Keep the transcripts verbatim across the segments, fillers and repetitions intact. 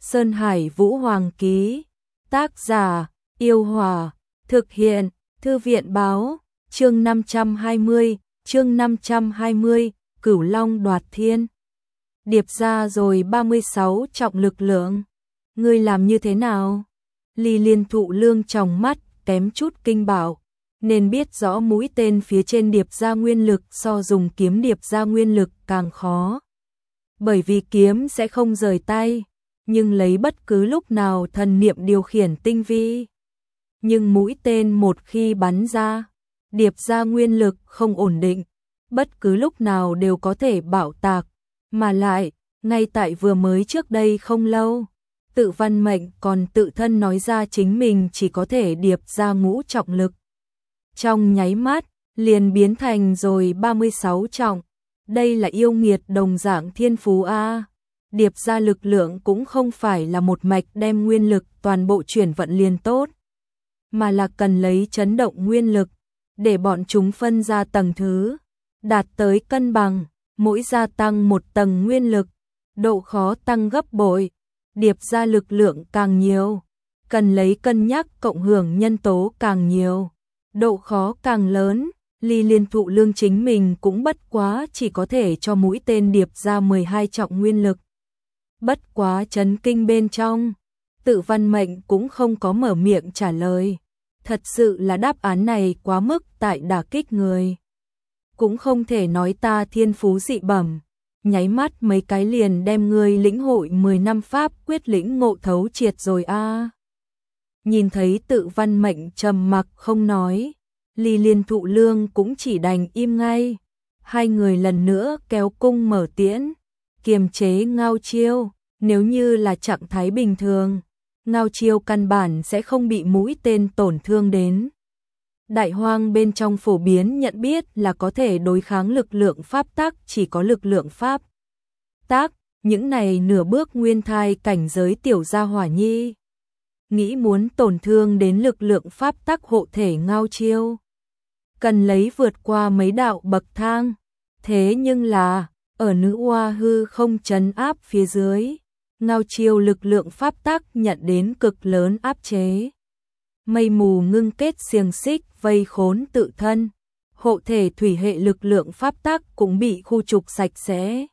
Sơn Hải Vũ Hoàng ký. Tác giả, Yêu Hòa. Thực hiện, Thư viện báo. Chương năm trăm hai mươi, chương năm trăm hai mươi, Cửu Long đoạt thiên. Điệp ra rồi ba mươi sáu trọng lực lượng. Ngươi làm như thế nào? Ly Liên Thụ Lương tròng mắt, kém chút kinh bảo. Nên biết rõ mũi tên phía trên điệp ra nguyên lực so dùng kiếm điệp ra nguyên lực càng khó. Bởi vì kiếm sẽ không rời tay, nhưng lấy bất cứ lúc nào thần niệm điều khiển tinh vi. Nhưng mũi tên một khi bắn ra, điệp ra nguyên lực không ổn định, bất cứ lúc nào đều có thể bạo tạc. Mà lại, ngay tại vừa mới trước đây không lâu, Tự Văn Mệnh còn tự thân nói ra chính mình chỉ có thể điệp ra ngũ trọng lực. Trong nháy mắt, liền biến thành rồi ba mươi sáu trọng. Đây là yêu nghiệt đồng dạng thiên phú a. Điệp ra lực lượng cũng không phải là một mạch đem nguyên lực toàn bộ chuyển vận liền tốt, mà là cần lấy chấn động nguyên lực để bọn chúng phân ra tầng thứ, đạt tới cân bằng, mỗi gia tăng một tầng nguyên lực, độ khó tăng gấp bội. Điệp ra lực lượng càng nhiều, cần lấy cân nhắc cộng hưởng nhân tố càng nhiều, độ khó càng lớn. Ly Liên Thụ Lương chính mình cũng bất quá chỉ có thể cho mũi tên điệp ra mười hai trọng nguyên lực. Bất quá chấn kinh bên trong, Tự Văn Mệnh cũng không có mở miệng trả lời. Thật sự là đáp án này quá mức tại đả kích người. Cũng không thể nói ta thiên phú dị bẩm, nháy mắt mấy cái liền đem ngươi lĩnh hội mười năm pháp quyết lĩnh ngộ thấu triệt rồi a. Nhìn thấy Tự Văn Mệnh trầm mặc không nói, Ly Liên Thụ Lương cũng chỉ đành im ngay. Hai người lần nữa kéo cung mở tiễn, kiềm chế Ngao Chiêu. Nếu như là trạng thái bình thường, Ngao Chiêu căn bản sẽ không bị mũi tên tổn thương đến. Đại hoang bên trong phổ biến nhận biết là có thể đối kháng lực lượng pháp tắc chỉ có lực lượng pháp tắc, những này nửa bước nguyên thai cảnh giới tiểu gia hỏa nhi. Nghĩ muốn tổn thương đến lực lượng pháp tắc hộ thể Ngao Chiêu, cần lấy vượt qua mấy đạo bậc thang. Thế nhưng là, ở nữ oa hư không trấn áp phía dưới, Ngao Chiêu lực lượng pháp tắc nhận đến cực lớn áp chế. Mây mù ngưng kết xiềng xích vây khốn tự thân, hộ thể thủy hệ lực lượng pháp tắc cũng bị khu trục sạch sẽ.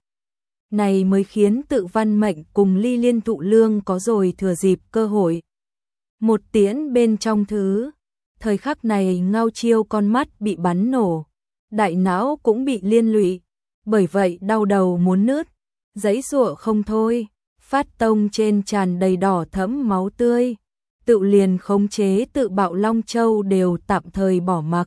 Này mới khiến Tự Văn Mệnh cùng Ly Liên Thụ Lương có rồi thừa dịp cơ hội. Một tiễn bên trong thứ, thời khắc này Ngao Chiêu con mắt bị bắn nổ, đại não cũng bị liên lụy, bởi vậy đau đầu muốn nứt, giãy giụa không thôi. Phát tông trên tràn đầy đỏ thẫm máu tươi, tự liền khống chế tự bạo Long Châu đều tạm thời bỏ mặc.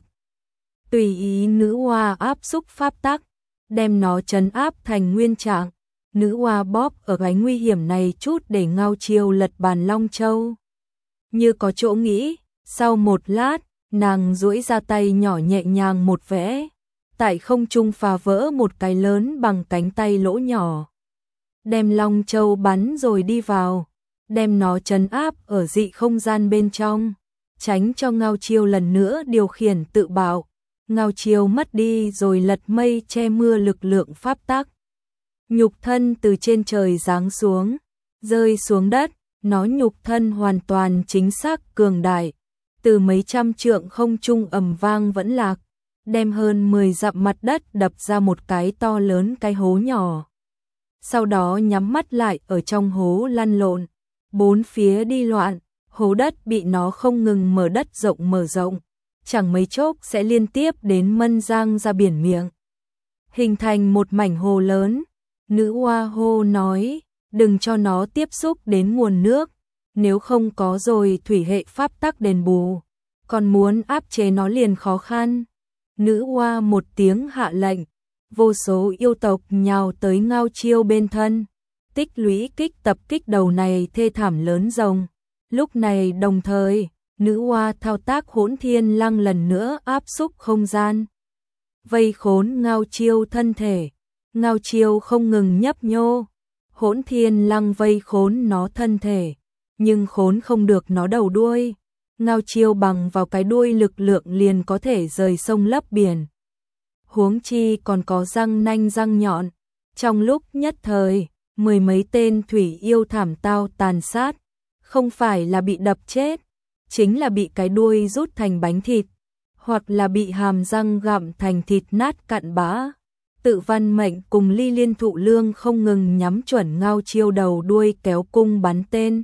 Tùy ý nữ hoa áp xúc pháp tắc, đem nó trấn áp thành nguyên trạng. Nữ hoa bóp ở cái nguy hiểm này chút để Ngao Chiêu lật bàn Long Châu. Như có chỗ nghĩ, sau một lát, nàng duỗi ra tay nhỏ nhẹ nhàng một vẽ, tại không trung phá vỡ một cái lớn bằng cánh tay lỗ nhỏ. Đem Long Châu bắn rồi đi vào, đem nó trấn áp ở dị không gian bên trong, tránh cho Ngao Chiêu lần nữa điều khiển tự bạo. Ngao Chiêu mất đi rồi lật mây che mưa lực lượng pháp tắc. Nhục thân từ trên trời giáng xuống, rơi xuống đất, nó nhục thân hoàn toàn chính xác cường đại, từ mấy trăm trượng không trung ầm vang vẫn lạc, đem hơn mười dặm mặt đất đập ra một cái to lớn cái hố nhỏ. Sau đó nhắm mắt lại ở trong hố lăn lộn, bốn phía đi loạn, hố đất bị nó không ngừng mở đất rộng mở rộng, chẳng mấy chốc sẽ liên tiếp đến Mân Giang ra biển miệng, hình thành một mảnh hồ lớn. Nữ hoa hô nói, đừng cho nó tiếp xúc đến nguồn nước, nếu không có rồi thủy hệ pháp tắc đền bù, còn muốn áp chế nó liền khó khăn. Nữ hoa một tiếng hạ lệnh, vô số yêu tộc nhào tới Ngao Chiêu bên thân, tích lũy kích tập kích đầu này thê thảm lớn rồng. Lúc này đồng thời, nữ hoa thao tác Hỗn Thiên Lăng lần nữa áp xúc không gian, vây khốn Ngao Chiêu thân thể. Ngao Chiêu không ngừng nhấp nhô, Hỗn Thiên Lăng vây khốn nó thân thể, nhưng khốn không được nó đầu đuôi. Ngao Chiêu bằng vào cái đuôi lực lượng liền có thể rời sông lấp biển, huống chi còn có răng nanh răng nhọn. Trong lúc nhất thời, mười mấy tên thủy yêu thảm tao tàn sát, không phải là bị đập chết, chính là bị cái đuôi rút thành bánh thịt, hoặc là bị hàm răng gặm thành thịt nát cặn bã. Tự Văn Mệnh cùng Ly Liên Thụ Lương không ngừng nhắm chuẩn Ngao Chiêu đầu đuôi kéo cung bắn tên.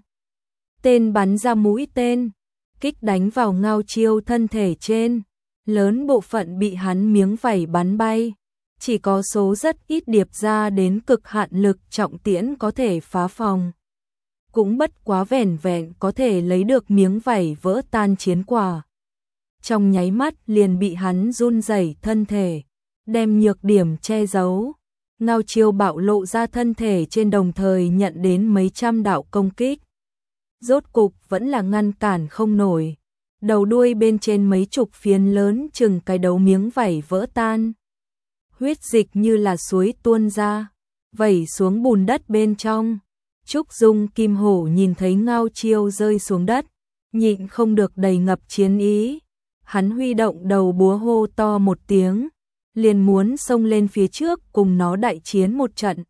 Tên bắn ra mũi tên, kích đánh vào Ngao Chiêu thân thể trên, lớn bộ phận bị hắn miếng vảy bắn bay, chỉ có số rất ít điệp ra đến cực hạn lực trọng tiễn có thể phá phòng. Cũng bất quá vẻn vẹn có thể lấy được miếng vảy vỡ tan chiến quả. Trong nháy mắt liền bị hắn run rẩy thân thể, đem nhược điểm che giấu. Ngao Chiêu bạo lộ ra thân thể trên đồng thời nhận đến mấy trăm đạo công kích. Rốt cục vẫn là ngăn cản không nổi. Đầu đuôi bên trên mấy chục phiến lớn chừng cái đầu miếng vảy vỡ tan. Huyết dịch như là suối tuôn ra, vẩy xuống bùn đất bên trong. Trúc Dung Kim Hổ nhìn thấy Ngao Chiêu rơi xuống đất, nhịn không được đầy ngập chiến ý. Hắn huy động đầu búa hô to một tiếng, liền muốn xông lên phía trước cùng nó đại chiến một trận.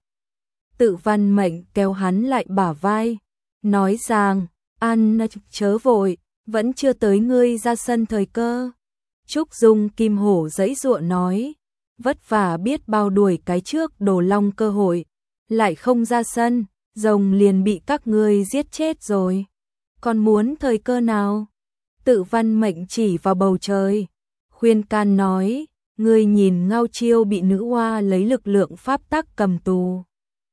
Tự Văn Mệnh kéo hắn lại bả vai, nói rằng, An chớ vội, vẫn chưa tới ngươi ra sân thời cơ. Trúc Dung Kim Hổ giãy giụa nói, vất vả biết bao đuổi cái trước Đồ Long cơ hội, lại không ra sân, rồng liền bị các ngươi giết chết rồi. Còn muốn thời cơ nào? Tự Văn Mệnh chỉ vào bầu trời, khuyên can nói, ngươi nhìn Ngao Chiêu bị nữ hoa lấy lực lượng pháp tắc cầm tù.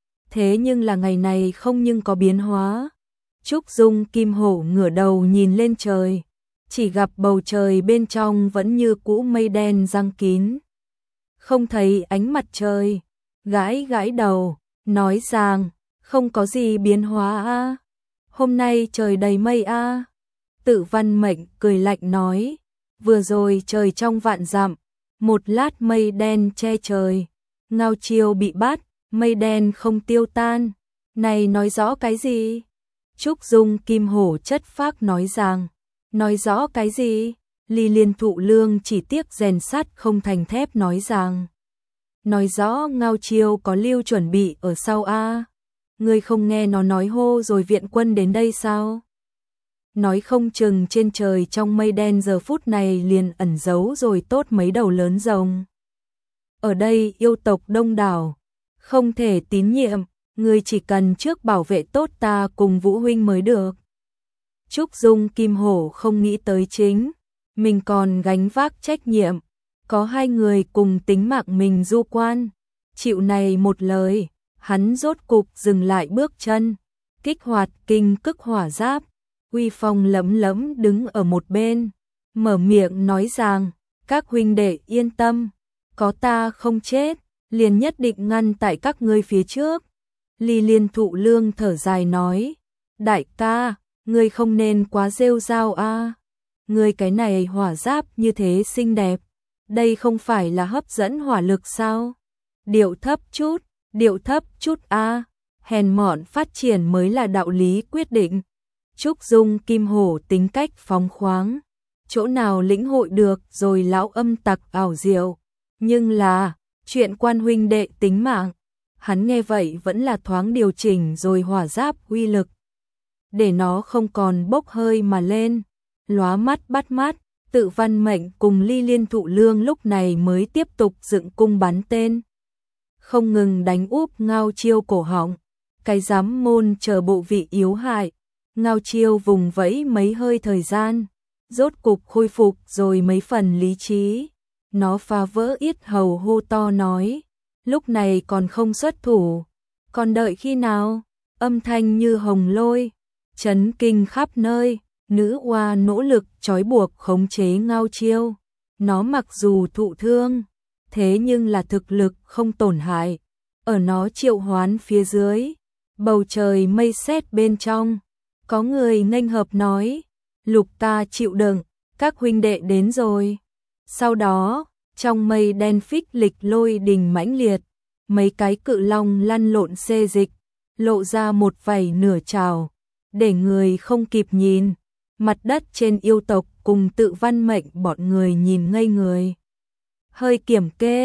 Thế nhưng là ngày này không nhưng có biến hóa. Trúc Dung Kim Hổ ngửa đầu nhìn lên trời, chỉ gặp bầu trời bên trong vẫn như cũ mây đen giăng kín. Không thấy ánh mặt trời, gãi gãi đầu, nói rằng, không có gì biến hóa a, hôm nay trời đầy mây a. Tự Văn Mệnh cười lạnh nói, vừa rồi trời trong vạn dặm, một lát mây đen che trời, Ngao Chiêu bị bắt, mây đen không tiêu tan, này nói rõ cái gì? Trúc Dung Kim Hổ chất phác nói rằng, nói rõ cái gì? Ly Liên Thụ Lương chỉ tiếc rèn sắt không thành thép nói rằng, nói rõ Ngao Chiêu có lưu chuẩn bị ở sau a. Ngươi không nghe nó nói hô rồi viện quân đến đây sao? Nói không chừng trên trời trong mây đen giờ phút này liền ẩn giấu rồi tốt mấy đầu lớn rồng. Ở đây yêu tộc đông đảo, không thể tín nhiệm, ngươi chỉ cần trước bảo vệ tốt ta cùng Vũ huynh mới được. Trúc Dung Kim Hổ không nghĩ tới chính, mình còn gánh vác trách nhiệm, có hai người cùng tính mạng mình du quan, chịu này một lời, hắn rốt cục dừng lại bước chân, kích hoạt kinh cức hỏa giáp, uy phong lẫm lẫm đứng ở một bên, mở miệng nói rằng, các huynh đệ yên tâm, có ta không chết, liền nhất định ngăn tại các ngươi phía trước. Ly Liên Thụ Lương thở dài nói, đại ca, ngươi không nên quá rêu rao a, ngươi cái này hỏa giáp như thế xinh đẹp, đây không phải là hấp dẫn hỏa lực sao? Điệu thấp chút, điệu thấp chút a, hèn mọn phát triển mới là đạo lý quyết định. Trúc Dung Kim Hổ tính cách phóng khoáng, chỗ nào lĩnh hội được rồi lão âm tặc ảo diệu, nhưng là chuyện quan huynh đệ tính mạng, hắn nghe vậy vẫn là thoáng điều chỉnh rồi hỏa giáp uy lực, để nó không còn bốc hơi mà lên, lóa mắt bắt mắt. Tự Văn Mệnh cùng Ly Liên Thụ Lương lúc này mới tiếp tục dựng cung bắn tên, không ngừng đánh úp Ngao Chiêu cổ họng, cái giám môn chờ bộ vị yếu hại. Ngao Chiêu vùng vẫy mấy hơi thời gian, rốt cục khôi phục rồi mấy phần lý trí. Nó phá vỡ yết hầu hô to nói, lúc này còn không xuất thủ, còn đợi khi nào? Âm thanh như hồng lôi, chấn kinh khắp nơi, nữ oa nỗ lực trói buộc khống chế Ngao Chiêu. Nó mặc dù thụ thương, thế nhưng là thực lực không tổn hại. Ở nó triệu hoán phía dưới, bầu trời mây sét bên trong, có người nghênh hợp nói, Lục ta chịu đựng, các huynh đệ đến rồi. Sau đó, trong mây đen phích lịch lôi đình mãnh liệt, mấy cái cự long lăn lộn xê dịch, lộ ra một vảy nửa trào, để người không kịp nhìn. Mặt đất trên yêu tộc cùng Tự Văn Mệnh bọn người nhìn ngây người. Hơi kiểm kê,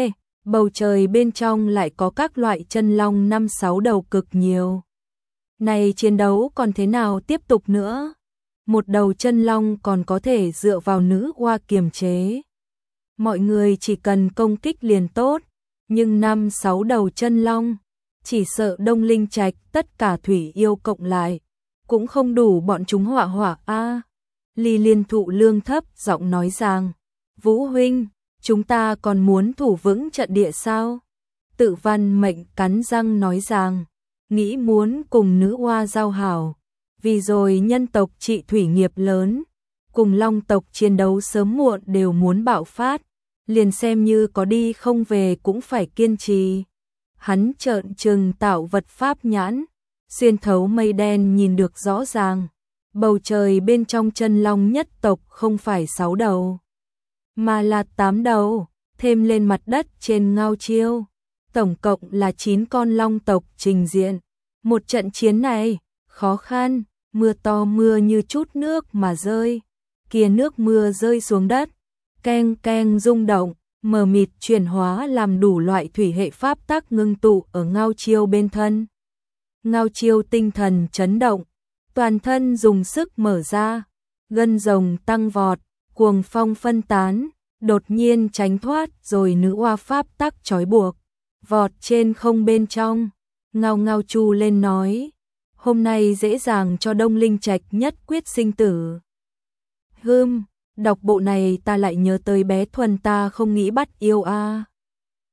bầu trời bên trong lại có các loại chân long năm sáu đầu cực nhiều. Này chiến đấu còn thế nào tiếp tục nữa? Một đầu chân long còn có thể dựa vào nữ oa kiềm chế. Mọi người chỉ cần công kích liền tốt, nhưng năm sáu đầu chân long, chỉ sợ Đông Linh Trạch tất cả thủy yêu cộng lại, cũng không đủ bọn chúng họa họa a. Ly Liên Thụ lương thấp giọng nói rằng, Vũ huynh, chúng ta còn muốn thủ vững trận địa sao? Tự Văn Mệnh cắn răng nói rằng, nghĩ muốn cùng nữ oa giao hảo, vì rồi nhân tộc trị thủy nghiệp lớn, cùng long tộc chiến đấu sớm muộn đều muốn bạo phát, liền xem như có đi không về cũng phải kiên trì. Hắn trợn trừng tạo vật pháp nhãn, xuyên thấu mây đen nhìn được rõ ràng, bầu trời bên trong chân long nhất tộc không phải sáu đầu, mà là tám đầu, thêm lên mặt đất trên Ngao Chiêu, tổng cộng là chín con long tộc trình diện. Một trận chiến này, khó khăn, mưa to mưa như chút nước mà rơi, kia nước mưa rơi xuống đất, keng keng rung động, mờ mịt chuyển hóa làm đủ loại thủy hệ pháp tắc ngưng tụ ở Ngao Chiêu bên thân. Ngao Chiêu tinh thần chấn động, toàn thân dùng sức mở ra, gân rồng tăng vọt, cuồng phong phân tán, đột nhiên tránh thoát rồi nữ oa pháp tắc trói buộc, vọt trên không bên trong. Ngao Ngao chu lên nói, hôm nay dễ dàng cho Đông Linh Trạch nhất quyết sinh tử. Hưm, đọc bộ này ta lại nhớ tới bé Thuần ta không nghĩ bắt yêu a.